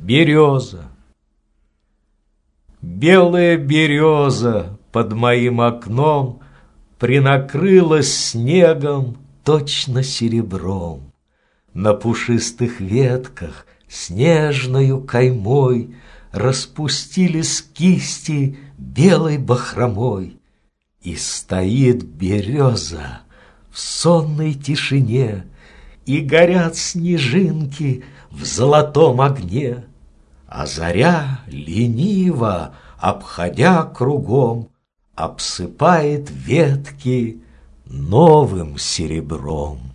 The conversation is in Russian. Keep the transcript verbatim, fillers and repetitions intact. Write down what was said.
Береза. Белая береза под моим окном принакрылась снегом, точно серебром. На пушистых ветках снежною каймой распустились кисти белой бахромой. И стоит береза в сонной тишине, и горят снежинки в золотом огне, а заря лениво, обходя кругом, обсыпает ветки новым серебром.